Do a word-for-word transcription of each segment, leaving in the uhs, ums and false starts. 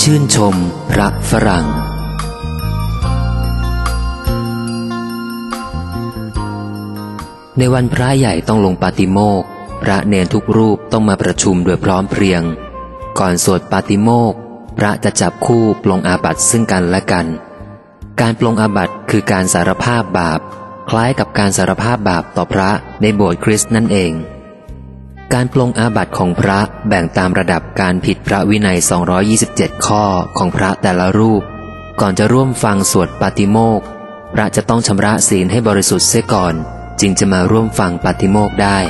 ชื่นชมพระฝรั่งในวันพระใหญ่ต้องลงปาติโมกข์พระเนรทุกรูปต้องมาประชุมโดยพร้อมเพรียงก่อนสวดปาติโมกข์พระจะจับคู่ปลงอาบัติซึ่งกันและกันการปลงอาบัติคือการสารภาพบาปคล้ายกับการสารภาพบาปต่อพระในโบสถ์คริสต์นั่นเองการปลงอาบัติของพระแบ่งตามระดับการผิดพระวินัยสองร้อยยี่สิบเจ็ดข้อของพระแต่ละรูปก่อนจะร่วมฟังสวดปาติโมกข์พระจะต้องชำระศีลให้บริสุทธิ์เสียก่อนจึงจะมาร่วมฟังปาติโมกข์ได้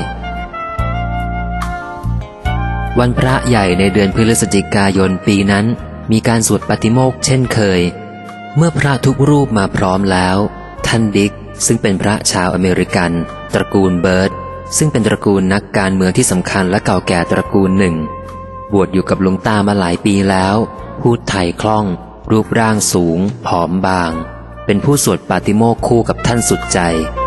วันพระใหญ่ในเดือนพฤศจิกายนปีนั้นมีการสวดปาติโมกข์เช่นเคยเมื่อพระทุกรูปมาพร้อมแล้วท่านดิกซึ่งเป็นพระชาวอเมริกันตระกูลเบิร์ดซึ่งเป็นตระกูลนักการเมืองที่สำคัญและเก่าแก่ตระกูลหนึ่งบวชอยู่กับหลวงตามาหลายปีแล้วพูดไทยคล่องรูปร่างสูงผอมบางเป็นผู้สวดปาติโมกข์คู่กับท่านสุดใจ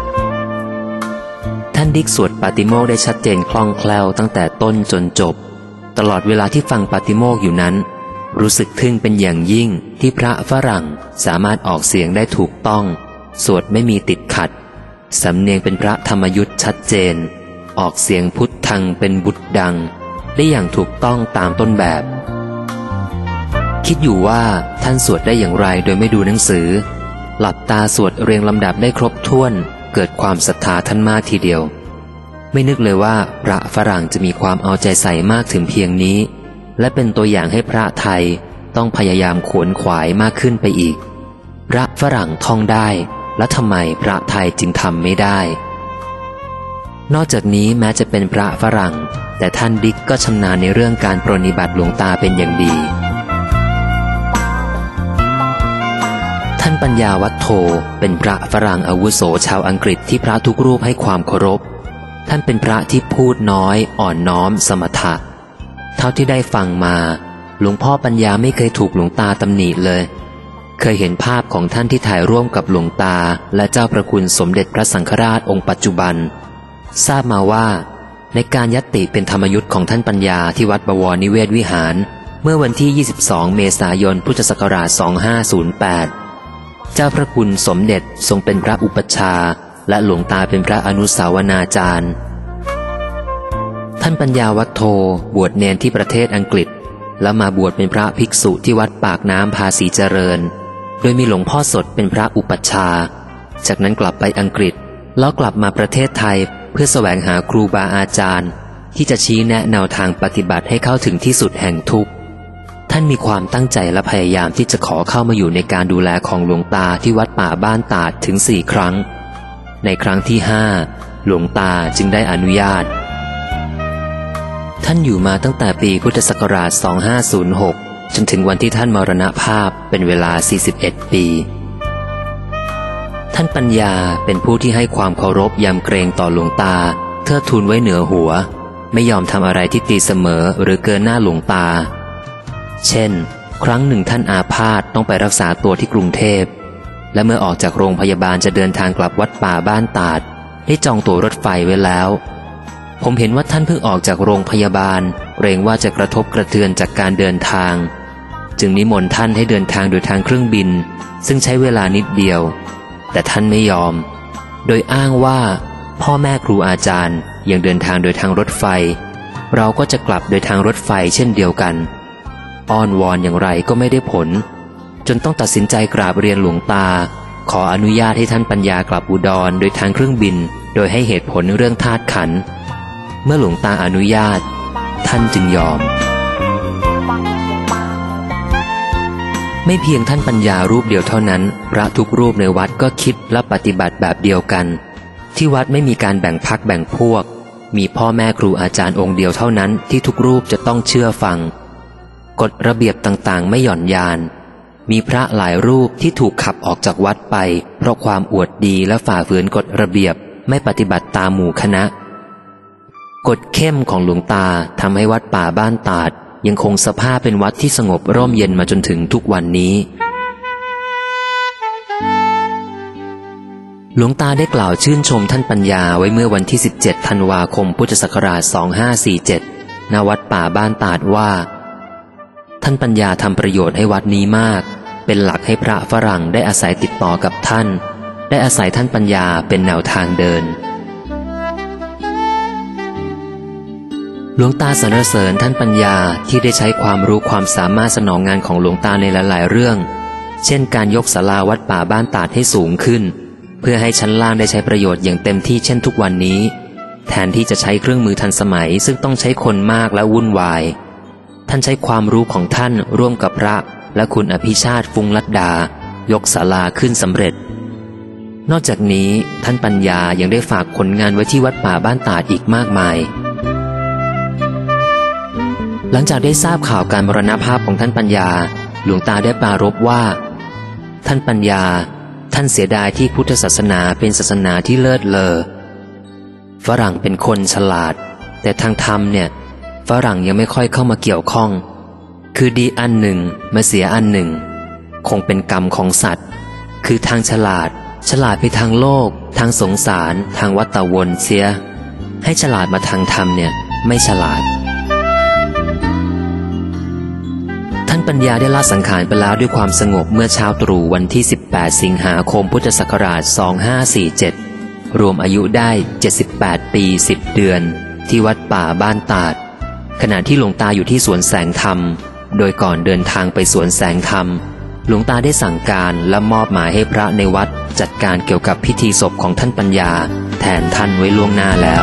ท่านดิกสวดปาติโมกข์ได้ชัดเจนคล่องแคล่วตั้งแต่ต้นจนจบตลอดเวลาที่ฟังปาติโมกข์อยู่นั้นรู้สึกทึ่งเป็นอย่างยิ่งที่พระฝรั่งสามารถออกเสียงได้ถูกต้องสวดไม่มีติดขัดสำเนียงเป็นพระธรรมยุทธ์ชัดเจนออกเสียงพุทธังเป็นบุตรดังได้อย่างถูกต้องตามต้นแบบคิดอยู่ว่าท่านสวดได้อย่างไรโดยไม่ดูหนังสือหลับตาสวดเรียงลำดับได้ครบถ้วนเกิดความศรัทธาท่านมากทีเดียวไม่นึกเลยว่าพระฝรั่งจะมีความเอาใจใส่มากถึงเพียงนี้และเป็นตัวอย่างให้พระไทยต้องพยายามขวนขวายมากขึ้นไปอีกพระฝรั่งท่องได้และทำไมพระไทยจึงทำไม่ได้นอกจากนี้แม้จะเป็นพระฝรั่งแต่ท่านดิกก็ชำนาญในเรื่องการปรนนิบัติหลวงตาเป็นอย่างดีท่านปัญญาวัฒโธเป็นพระฝรั่งอาวุโสชาวอังกฤษที่พระทุกรูปให้ความเคารพท่านเป็นพระที่พูดน้อยอ่อนน้อมสมถะเท่าที่ได้ฟังมาหลวงพ่อปัญญาไม่เคยถูกหลวงตาตำหนิเลยเคยเห็นภาพของท่านที่ถ่ายร่วมกับหลวงตาและเจ้าประคุณสมเด็จพระสังฆราชองค์ปัจจุบันทราบมาว่าในการญัตติเป็นธรรมยุทธ์ของท่านปัญญาที่วัดบวรนิเวศวิหารเมื่อวันที่ยี่สิบสองเมษายนพุทธศักราชสองพันห้าร้อยแปดเจ้าพระคุณสมเด็จทรงเป็นพระอุปัชฌาย์และหลวงตาเป็นพระอนุสาวนาจารย์ท่านปัญญาวัฒโธบวชเนรที่ประเทศอังกฤษแล้วมาบวชเป็นพระภิกษุที่วัดปากน้ำภาษีเจริญโดยมีหลวงพ่อสดเป็นพระอุปัชฌาย์จากนั้นกลับไปอังกฤษแล้วกลับมาประเทศไทยเพื่อแสวงหาครูบาอาจารย์ที่จะชี้แนะแนวทางปฏิบัติให้เข้าถึงที่สุดแห่งทุกข์ท่านมีความตั้งใจและพยายามที่จะขอเข้ามาอยู่ในการดูแลของหลวงตาที่วัดป่าบ้านตาดถึงสี่ครั้งในครั้งที่ห้าหลวงตาจึงได้อนุญาตท่านอยู่มาตั้งแต่ปีพุทธศักราชสองพันห้าร้อยหกจนถึงวันที่ท่านมรณภาพเป็นเวลาสี่สิบเอ็ดปีท่านปัญญาเป็นผู้ที่ให้ความเคารพยำเกรงต่อหลวงตาเทิดทูนไว้เหนือหัวไม่ยอมทำอะไรที่ตีเสมอหรือเกินหน้าหลวงตาเช่นครั้งหนึ่งท่านอาพาธต้องไปรักษาตัวที่กรุงเทพและเมื่อออกจากโรงพยาบาลจะเดินทางกลับวัดป่าบ้านตาดได้จองตั๋วรถไฟไว้แล้วผมเห็นว่าท่านเพิ่งออกจากโรงพยาบาลเกรงว่าจะกระทบกระเทือนจากการเดินทางจึงนิมนต์ท่านให้เดินทางโดยทางเครื่องบินซึ่งใช้เวลานิดเดียวแต่ท่านไม่ยอมโดยอ้างว่าพ่อแม่ครูอาจารย์ยังเดินทางโดยทางรถไฟเราก็จะกลับโดยทางรถไฟเช่นเดียวกันอ้อนวอนอย่างไรก็ไม่ได้ผลจนต้องตัดสินใจกราบเรียนหลวงตาขออนุญาตให้ท่านปัญญากลับอุดรโดยทางเครื่องบินโดยให้เหตุผลเรื่องธาตุขันธ์เมื่อหลวงตาอนุญาตท่านจึงยอมไม่เพียงท่านปัญญารูปเดียวเท่านั้นพระทุกรูปในวัดก็คิดและปฏิบัติแบบเดียวกันที่วัดไม่มีการแบ่งพรรคแบ่งพวกมีพ่อแม่ครูอาจารย์องค์เดียวเท่านั้นที่ทุกรูปจะต้องเชื่อฟังกฎระเบียบต่างๆไม่หย่อนยานมีพระหลายรูปที่ถูกขับออกจากวัดไปเพราะความอวดดีและฝ่าฝืนกฎระเบียบไม่ปฏิบัติตามหมู่คณะกฎเข้มของหลวงตาทำให้วัดป่าบ้านตาดยังคงสภาพเป็นวัดที่สงบร่มเย็นมาจนถึงทุกวันนี้หลวงตาได้กล่าวชื่นชมท่านปัญญาไว้เมื่อวันที่สิบเจ็ดธันวาคมพุทธศักราชสองพันห้าร้อยสี่สิบเจ็ดณวัดป่าบ้านตาดว่าท่านปัญญาทำประโยชน์ให้วัดนี้มากเป็นหลักให้พระฝรั่งได้อาศัยติดต่อกับท่านได้อาศัยท่านปัญญาเป็นแนวทางเดินหลวงตาสรรเสริญท่านปัญญาที่ได้ใช้ความรู้ความสามารถสนองงานของหลวงตาในหลายๆเรื่องเช่นการยกศาลาวัดป่าบ้านตาดให้สูงขึ้นเพื่อให้ชั้นล่างได้ใช้ประโยชน์อย่างเต็มที่เช่นทุกวันนี้แทนที่จะใช้เครื่องมือทันสมัยซึ่งต้องใช้คนมากและวุ่นวายท่านใช้ความรู้ของท่านร่วมกับพระและคุณอภิชาติฟุ้งลัดดายกศาลาขึ้นสำเร็จนอกจากนี้ท่านปัญญายังได้ฝากผลงานไว้ที่วัดป่าบ้านตาดอีกมากมายหลังจากได้ทราบข่าวการมรณภาพของท่านปัญญาหลวงตาได้ปรารภว่าท่านปัญญาท่านเสียดายที่พุทธศาสนาเป็นศาสนาที่เลิศเลอฝรั่งเป็นคนฉลาดแต่ทางธรรมเนี่ยฝรั่งยังไม่ค่อยเข้ามาเกี่ยวข้องคือดีอันหนึ่งมาเสียอันหนึ่งคงเป็นกรรมของสัตว์คือทางฉลาดฉลาดไปทางโลกทางสงสารทางวัฏวนเสียให้ฉลาดมาทางธรรมเนี่ยไม่ฉลาดท่านปัญญาได้ละสังขารไปแล้วด้วยความสงบเมื่อเช้าตรู่วันที่สิบแปดสิงหาคมพุทธศักราชสองพันห้าร้อยสี่สิบเจ็ดรวมอายุได้เจ็ดสิบแปดปีสิบเดือนที่วัดป่าบ้านตาดขณะที่หลวงตาอยู่ที่สวนแสงธรรมโดยก่อนเดินทางไปสวนแสงธรรมหลวงตาได้สั่งการและมอบหมายให้พระในวัดจัดการเกี่ยวกับพิธีศพของท่านปัญญาแทนท่านไว้ล่วงหน้าแล้ว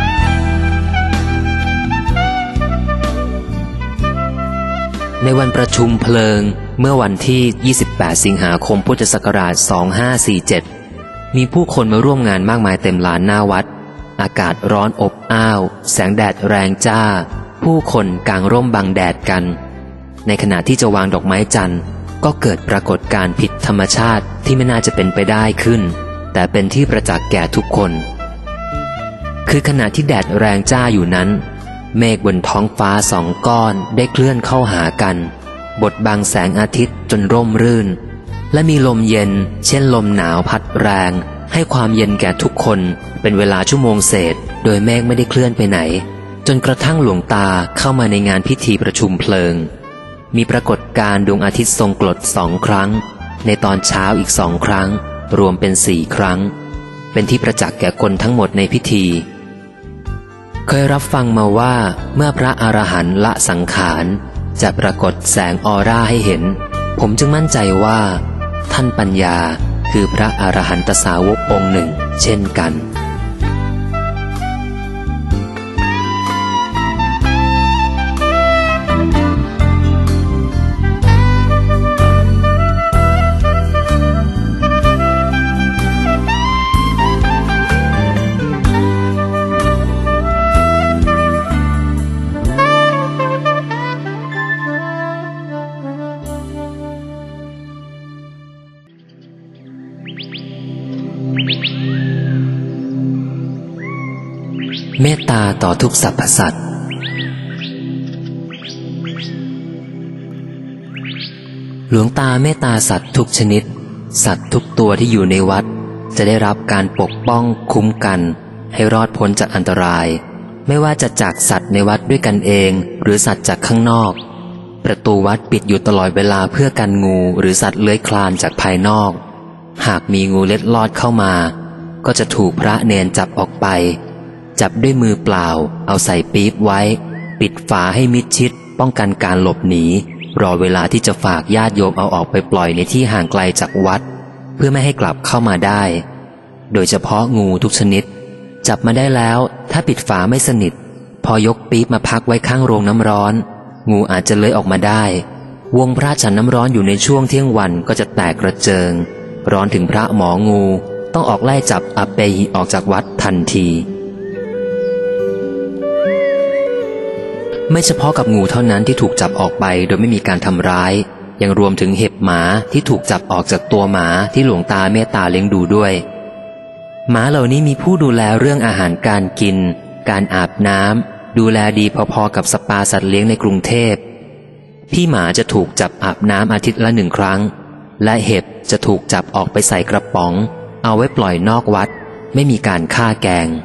ในวันประชุมเพลิงเมื่อวันที่ยี่สิบแปดสิงหาคมพุทธศักราชสองพันห้าร้อยสี่สิบเจ็ดมีผู้คนมาร่วมงานมากมายเต็มลานหน้าวัดอากาศร้อนอบอ้าวแสงแดดแรงจ้าผู้คนกางร่มบังแดดกันในขณะที่จะวางดอกไม้จันทร์ก็เกิดปรากฏการณ์ผิดธรรมชาติที่ไม่น่าจะเป็นไปได้ขึ้นแต่เป็นที่ประจักษ์แก่ทุกคนคือขณะที่แดดแรงจ้าอยู่นั้นเมฆบนท้องฟ้าสองก้อนได้เคลื่อนเข้าหากันบดบังแสงอาทิตย์จนร่มรื่นและมีลมเย็นเช่นลมหนาวพัดแรงให้ความเย็นแก่ทุกคนเป็นเวลาชั่วโมงเศษโดยเมฆไม่ได้เคลื่อนไปไหนจนกระทั่งหลวงตาเข้ามาในงานพิธีประชุมเพลิงมีปรากฏการณ์ดวงอาทิตย์ทรงกรดสองครั้งในตอนเช้าอีกสองครั้งรวมเป็นสี่ครั้งเป็นที่ประจักษ์แก่คนทั้งหมดในพิธีเคยรับฟังมาว่าเมื่อพระอรหันต์ละสังขารจะปรากฏแสงออร่าให้เห็นผมจึงมั่นใจว่าท่านปัญญาคือพระอรหันตสาวกองค์หนึ่งเช่นกันเมตตาต่อทุกสรรพสัตว์หลวงตาเมตตาสัตว์ทุกชนิดสัตว์ทุกตัวที่อยู่ในวัดจะได้รับการปกป้องคุ้มกันให้รอดพ้นจากอันตรายไม่ว่าจะจากสัตว์ในวัดด้วยกันเองหรือสัตว์จากข้างนอกประตูวัดปิดอยู่ตลอดเวลาเพื่อกันงูหรือสัตว์เลื้อยคลานจากภายนอกหากมีงูเล็ดลอดเข้ามาก็จะถูกพระเนรจับออกไปจับด้วยมือเปล่าเอาใส่ปี๊บไว้ปิดฝาให้มิดชิดป้องกันการหลบหนีรอเวลาที่จะฝากญาติโยมเอาออกไปปล่อยในที่ห่างไกลจากวัดเพื่อไม่ให้กลับเข้ามาได้โดยเฉพาะงูทุกชนิดจับมาได้แล้วถ้าปิดฝาไม่สนิทพอยกปี๊บมาพักไว้ข้างโรงน้ำร้อนงูอาจจะเลื้อยออกมาได้วงพระฉันน้ำร้อนอยู่ในช่วงเที่ยงวันก็จะแตกกระเจิงร้อนถึงพระหมองูต้องออกไล่จับอัปเปหิออกจากวัดทันทีไม่เฉพาะกับงูเท่านั้นที่ถูกจับออกไปโดยไม่มีการทำร้ายยังรวมถึงเห็บหมาที่ถูกจับออกจากตัวหมาที่หลวงตาเมตตาเลี้ยงดูด้วยหมาเหล่านี้มีผู้ดูแลเรื่องอาหารการกินการอาบน้ำดูแลดีพอๆกับสปาสัตว์เลี้ยงในกรุงเทพพี่หมาจะถูกจับอาบน้ำอาทิตย์ละหนึ่งครั้งและเห็บจะถูกจับออกไปใส่กระป๋องเอาไว้ปล่อยนอกวัดไม่มีการฆ่าแกง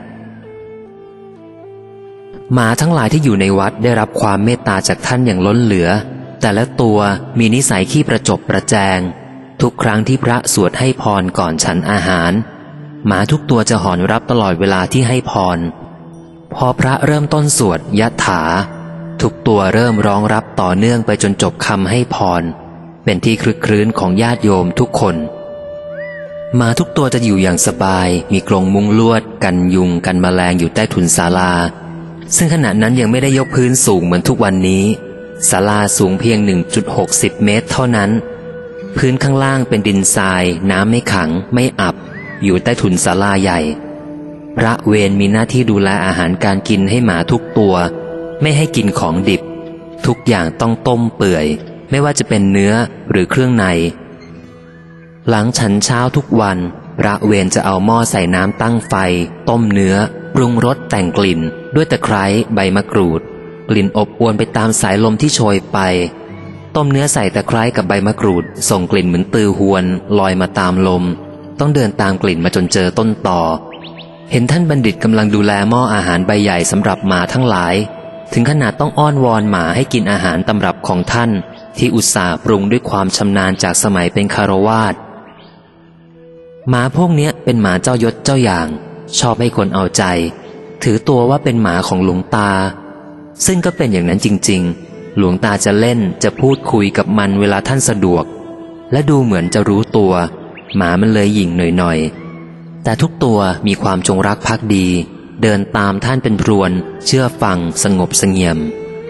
หมาทั้งหลายที่อยู่ในวัดได้รับความเมตตาจากท่านอย่างล้นเหลือแต่ละตัวมีนิสัยขี้ประจบประแจงทุกครั้งที่พระสวดให้พรก่อนฉันอาหารหมาทุกตัวจะหอนรับตลอดเวลาที่ให้พรพอพระเริ่มต้นสวดยะถาทุกตัวเริ่มร้องรับต่อเนื่องไปจนจบคำให้พรเป็นที่คลึกครื้นของญาติโยมทุกคนหมาทุกตัวจะอยู่อย่างสบายมีกรงมุงลวดกันยุงกันแมลงอยู่ใต้ถุนศาลาซึ่งขณะนั้นยังไม่ได้ยกพื้นสูงเหมือนทุกวันนี้ศาลาสูงเพียง หนึ่งจุดหกศูนย์ เมตรเท่านั้นพื้นข้างล่างเป็นดินทรายน้ำไม่ขังไม่อับอยู่ใต้ถุนศาลาใหญ่พระเวรมีหน้าที่ดูแลอาหารการกินให้หมาทุกตัวไม่ให้กินของดิบทุกอย่างต้องต้มเปื่อยไม่ว่าจะเป็นเนื้อหรือเครื่องในหลังฉันเช้าทุกวันพระเวรจะเอาหม้อใส่น้ำตั้งไฟต้มเนื้อปรุงรสแต่งกลิ่นด้วยตะไคร้ใบมะกรูดกลิ่นอบอวนไปตามสายลมที่โชยไปต้มเนื้อใส่ตะไคร้กับใบมะกรูดส่งกลิ่นเหมือนตือหวนลอยมาตามลมต้องเดินตามกลิ่นมาจนเจอต้นตอเห็นท่านบัณฑิตกำลังดูแลหม้ออาหารใบใหญ่สำหรับหมาทั้งหลายถึงขนาดต้องอ้อนวอนหมาให้กินอาหารตำรับของท่านที่อุตส่าห์ปรุงด้วยความชำนาญจากสมัยเป็นคฤหัสถ์หมาพวกเนี้ยเป็นหมาเจ้ายศเจ้าอย่างชอบให้คนเอาใจถือตัวว่าเป็นหมาของหลวงตาซึ่งก็เป็นอย่างนั้นจริงๆหลวงตาจะเล่นจะพูดคุยกับมันเวลาท่านสะดวกและดูเหมือนจะรู้ตัวหมามันเลยหยิ่งหน่อยๆแต่ทุกตัวมีความจงรักภักดีเดินตามท่านเป็นพรวนเชื่อฟังสงบเสงี่ยม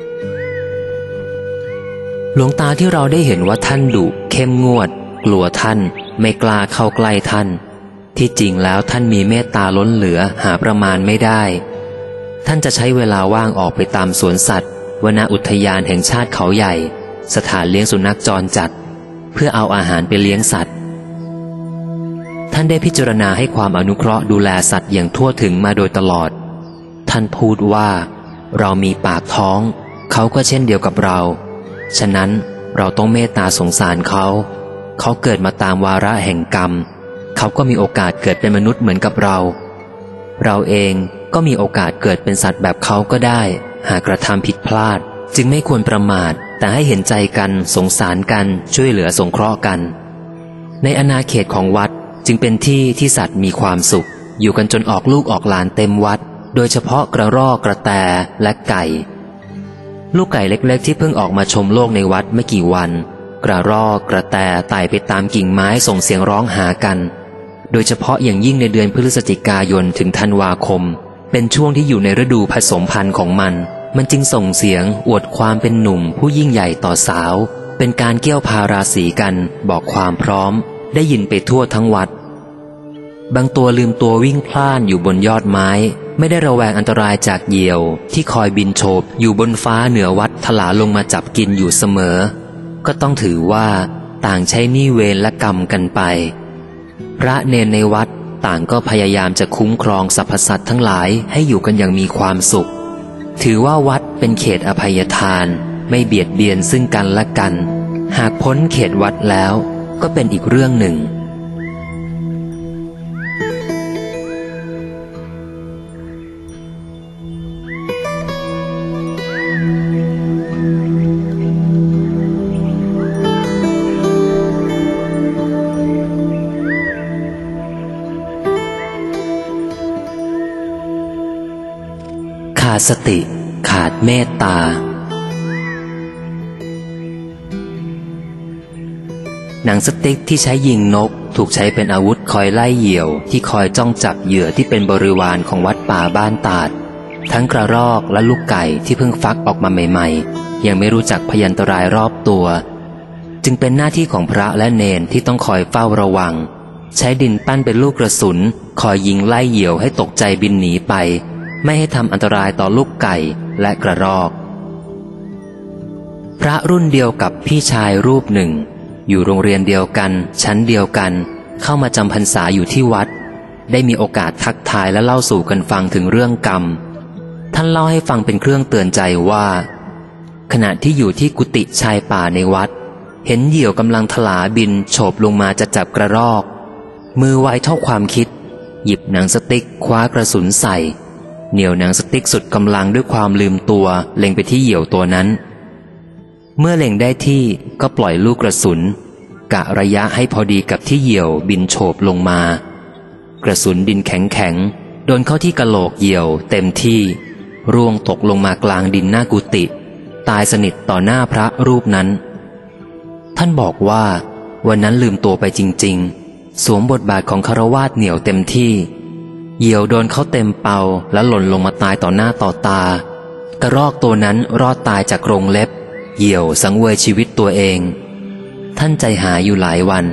หลวงตาที่เราได้เห็นว่าท่านดุเข้มงวดกลัวท่านไม่กล้าเข้าใกล้ท่านที่จริงแล้วท่านมีเมตตาล้นเหลือหาประมาณไม่ได้ท่านจะใช้เวลาว่างออกไปตามสวนสัตว์วนอุทยานแห่งชาติเขาใหญ่สถานเลี้ยงสุนัขจรจัดเพื่อเอาอาหารไปเลี้ยงสัตว์ท่านได้พิจารณาให้ความอนุเคราะห์ดูแลสัตว์อย่างทั่วถึงมาโดยตลอดท่านพูดว่าเรามีปากท้องเขาก็เช่นเดียวกับเราฉะนั้นเราต้องเมตตาสงสารเขาเขาเกิดมาตามวาระแห่งกรรมเขาก็มีโอกาสเกิดเป็นมนุษย์เหมือนกับเราเราเองก็มีโอกาสเกิดเป็นสัตว์แบบเขาก็ได้หากกระทำผิดพลาดจึงไม่ควรประมาทแต่ให้เห็นใจกันสงสารกันช่วยเหลือสงเคราะห์กันในอาณาเขตของวัดจึงเป็นที่ที่สัตว์มีความสุขอยู่กันจนออกลูกออกหลานเต็มวัดโดยเฉพาะกระรอกกระแตและไก่ลูกไก่เล็กๆที่เพิ่งออกมาชมโลกในวัดไม่กี่วันกระรอกกระแตไต่ไปตามกิ่งไม้ส่งเสียงร้องหากันโดยเฉพาะอย่างยิ่งในเดือนพฤศจิกายนถึงธันวาคมเป็นช่วงที่อยู่ในฤดูผสมพันธุ์ของมันมันจึงส่งเสียงอวดความเป็นหนุ่มผู้ยิ่งใหญ่ต่อสาวเป็นการเกี่ยวพาราสีกันบอกความพร้อมได้ยินไปทั่วทั้งวัดบางตัวลืมตัววิ่งพล่านอยู่บนยอดไม้ไม่ได้ระแวงอันตรายจากเหยี่ยวที่คอยบินโฉบอยู่บนฟ้าเหนือวัดถลาลงมาจับกินอยู่เสมอก็ต้องถือว่าต่างใช้หนี้เวรและกรรมกันไปพระเนรในวัดต่างก็พยายามจะคุ้มครองสรรพสัตว์ทั้งหลายให้อยู่กันอย่างมีความสุขถือว่าวัดเป็นเขตอภัยทานไม่เบียดเบียนซึ่งกันและกันหากพ้นเขตวัดแล้วก็เป็นอีกเรื่องหนึ่งขาดสติขาดเมตตาหนังสติ๊กที่ใช้ยิงนกถูกใช้เป็นอาวุธคอยไล่เหยี่ยวที่คอยจ้องจับเหยื่อที่เป็นบริวารของวัดป่าบ้านตาดทั้งกระรอกและลูกไก่ที่เพิ่งฟักออกมาใหม่ๆยังไม่รู้จักพยันตรายรอบตัวจึงเป็นหน้าที่ของพระและเนนที่ต้องคอยเฝ้าระวังใช้ดินปั้นเป็นลูกกระสุนคอยยิงไล่เหยี่ยวให้ตกใจบินหนีไปไม่ให้ทำอันตรายต่อลูกไก่และกระรอกพระรุ่นเดียวกับพี่ชายรูปหนึ่งอยู่โรงเรียนเดียวกันชั้นเดียวกันเข้ามาจำพรรษาอยู่ที่วัดได้มีโอกาสทักทายและเล่าสู่กันฟังถึงเรื่องกรรมท่านเล่าให้ฟังเป็นเครื่องเตือนใจว่าขณะที่อยู่ที่กุฏิชายป่าในวัดเห็นเหยี่ยวกำลังถลาบินโฉบลงมาจะจับกระรอกมือไวเท่าความคิดหยิบหนังสติ๊กคว้ากระสุนใส่เหนี่ยวหนังสติ๊กสุดกำลังด้วยความลืมตัวเล็งไปที่เหยี่ยวตัวนั้นเมื่อเล็งได้ที่ก็ปล่อยลูกกระสุนกะระยะให้พอดีกับที่เหยี่ยวบินโฉบลงมากระสุนดินแข็งๆโดนเข้าที่กะโหลกเหยี่ยวเต็มที่ร่วงตกลงมากลางดินหน้ากุฏิตายสนิทต่อหน้าพระรูปนั้นท่านบอกว่าวันนั้นลืมตัวไปจริงๆสวมบทบาทของคฤหัสถ์เหนี่ยวเต็มที่เหยี่ยวโดนเข้าเต็มเป่าและหล่นลงมาตายต่อหน้าต่อตากระรอกตัวนั้นรอดตายจากกรงเล็บเหยี่ยวสังเวยชีวิตตัวเองท่านใจหายอยู่หลายวัน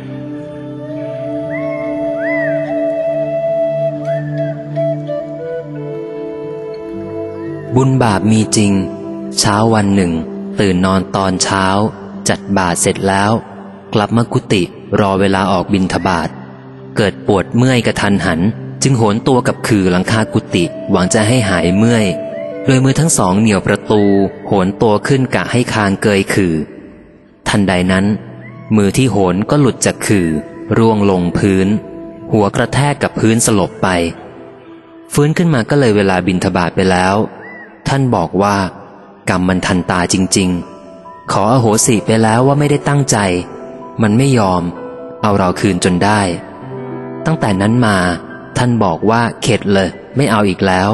บุญบาปมีจริงเช้าวันหนึ่งตื่นนอนตอนเช้าจัดบาตรเสร็จแล้วกลับมากุฏิรอเวลาออกบิณฑบาตเกิดปวดเมื่อยกระทันหันจึงโหนตัวกับขื่อหลังคากุฏิหวังจะให้หายเมื่อยโดยมือทั้งสองเหนี่ยวประตูโหนตัวขึ้นกะให้คางเกยขื่อทันใดนั้นมือที่โหนก็หลุดจากขื่อร่วงลงพื้นหัวกระแทกกับพื้นสลบไปฟื้นขึ้นมาก็เลยเวลาบิณฑบาตไปแล้วท่านบอกว่ากรรมมันทันตาจริงๆขออโหสิไปแล้วว่าไม่ได้ตั้งใจมันไม่ยอมเอาเราคืนจนได้ตั้งแต่นั้นมาท่านบอกว่าเข็ดเลยไม่เอาอีกแล้ว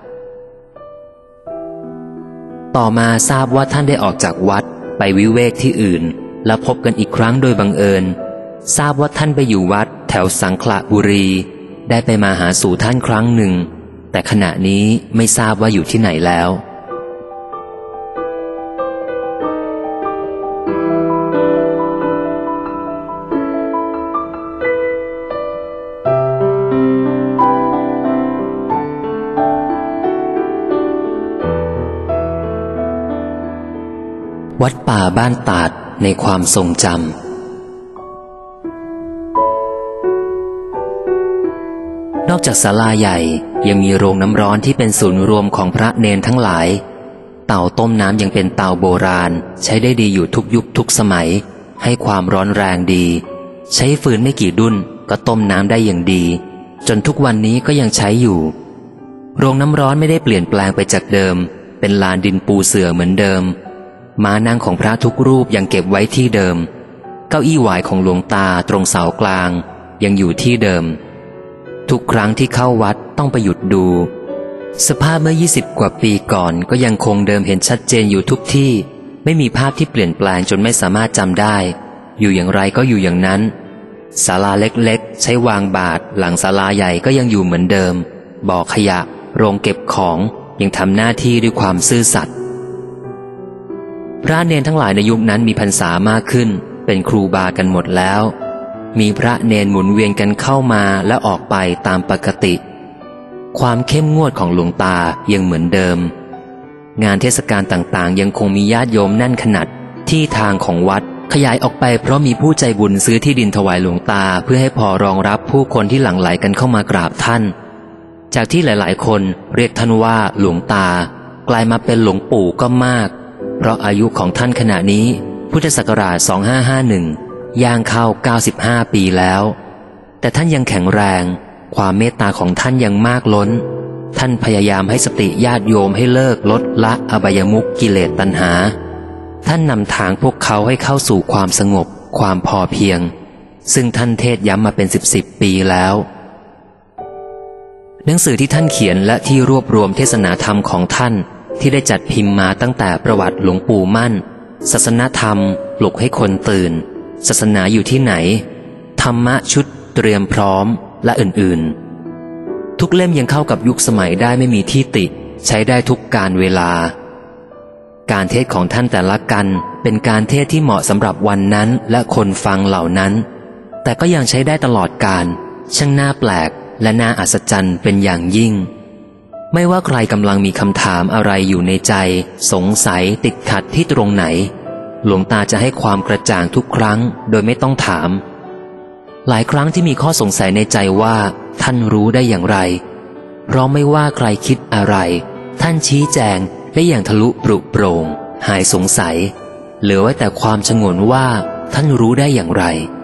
ต่อมาทราบว่าท่านได้ออกจากวัดไปวิเวกที่อื่นแล้วพบกันอีกครั้งโดยบังเอิญทราบว่าท่านไปอยู่วัดแถวสังขละบุรีได้ไปมาหาสู่ท่านครั้งหนึ่งแต่ขณะนี้ไม่ทราบว่าอยู่ที่ไหนแล้ววัดป่าบ้านตาดในความทรงจำนอกจากศาลาใหญ่ยังมีโรงน้ำร้อนที่เป็นศูนย์รวมของพระเนนทั้งหลายเตาต้มน้ำยังเป็นเตาโบราณใช้ได้ดีอยู่ทุกยุคทุกสมัยให้ความร้อนแรงดีใช้ฟืนไม่กี่ดุ้นก็ต้มน้ำได้อย่างดีจนทุกวันนี้ก็ยังใช้อยู่โรงน้ำร้อนไม่ได้เปลี่ยนแปลงไปจากเดิมเป็นลานดินปูเสื่อเหมือนเดิมม้านั่งของพระทุกรูปยังเก็บไว้ที่เดิมเก้าอี้หวายของหลวงตาตรงเสากลางยังอยู่ที่เดิมทุกครั้งที่เข้าวัดต้องไปหยุดดูสภาพเมื่อยี่สิบกว่าปีก่อนก็ยังคงเดิมเห็นชัดเจนอยู่ทุกที่ไม่มีภาพที่เปลี่ยนแปลงจนไม่สามารถจำได้อยู่อย่างไรก็อยู่อย่างนั้นศาลาเล็กๆใช้วางบาตรหลังศาลาใหญ่ก็ยังอยู่เหมือนเดิมบ่อขยะโรงเก็บของยังทำหน้าที่ด้วยความซื่อสัตย์พระเนนทั้งหลายในยุคนั้นมีพรรษามากขึ้นเป็นครูบากันหมดแล้วมีพระเนนหมุนเวียนกันเข้ามาและออกไปตามปกติความเข้มงวดของหลวงตายังเหมือนเดิมงานเทศกาลต่างๆยังคงมีญาติโยมแน่นขนาดที่ทางของวัดขยายออกไปเพราะมีผู้ใจบุญซื้อที่ดินถวายหลวงตาเพื่อให้พอรองรับผู้คนที่หลั่งไหลกันเข้ามากราบท่านจากที่หลายๆคนเรียกท่านว่าหลวงตากลายมาเป็นหลวงปู่ก็มากเพราะอายุของท่านขณะนี้พุทธศักราชสองห้าห้าหนึ่งย่างเข้าเก้าสิบห้าปีแล้วแต่ท่านยังแข็งแรงความเมตตาของท่านยังมากล้นท่านพยายามให้สติญาติโยมให้เลิกลดละอบายมุขกิเลสตัณหาท่านนำทางพวกเขาให้เข้าสู่ความสงบความพอเพียงซึ่งท่านเทศย้ำมาเป็นสิบสิบปีแล้วหนังสือที่ท่านเขียนและที่รวบรวมเทศนาธรรมของท่านที่ได้จัดพิมพ์มาตั้งแต่ประวัติหลวงปู่มั่นศาสนธรรมปลุกให้คนตื่นศาสนาอยู่ที่ไหนธรรมะชุดเตรียมพร้อมและอื่นๆทุกเล่มยังเข้ากับยุคสมัยได้ไม่มีที่ติใช้ได้ทุกการเวลาการเทศของท่านแต่ละกันเป็นการเทศที่เหมาะสำหรับวันนั้นและคนฟังเหล่านั้นแต่ก็ยังใช้ได้ตลอดกาลช่างน่าแปลกและน่าอัศจรรย์เป็นอย่างยิ่งไม่ว่าใครกำลังมีคำถามอะไรอยู่ในใจสงสัยติดขัดที่ตรงไหนหลวงตาจะให้ความกระจ่างทุกครั้งโดยไม่ต้องถามหลายครั้งที่มีข้อสงสัยในใจว่าท่านรู้ได้อย่างไรเพราะไม่ว่าใครคิดอะไรท่านชี้แจงได้อย่างทะลุปรุโปร่งหายสงสัยเหลือไว้แต่ความฉงนว่าท่านรู้ได้อย่างไร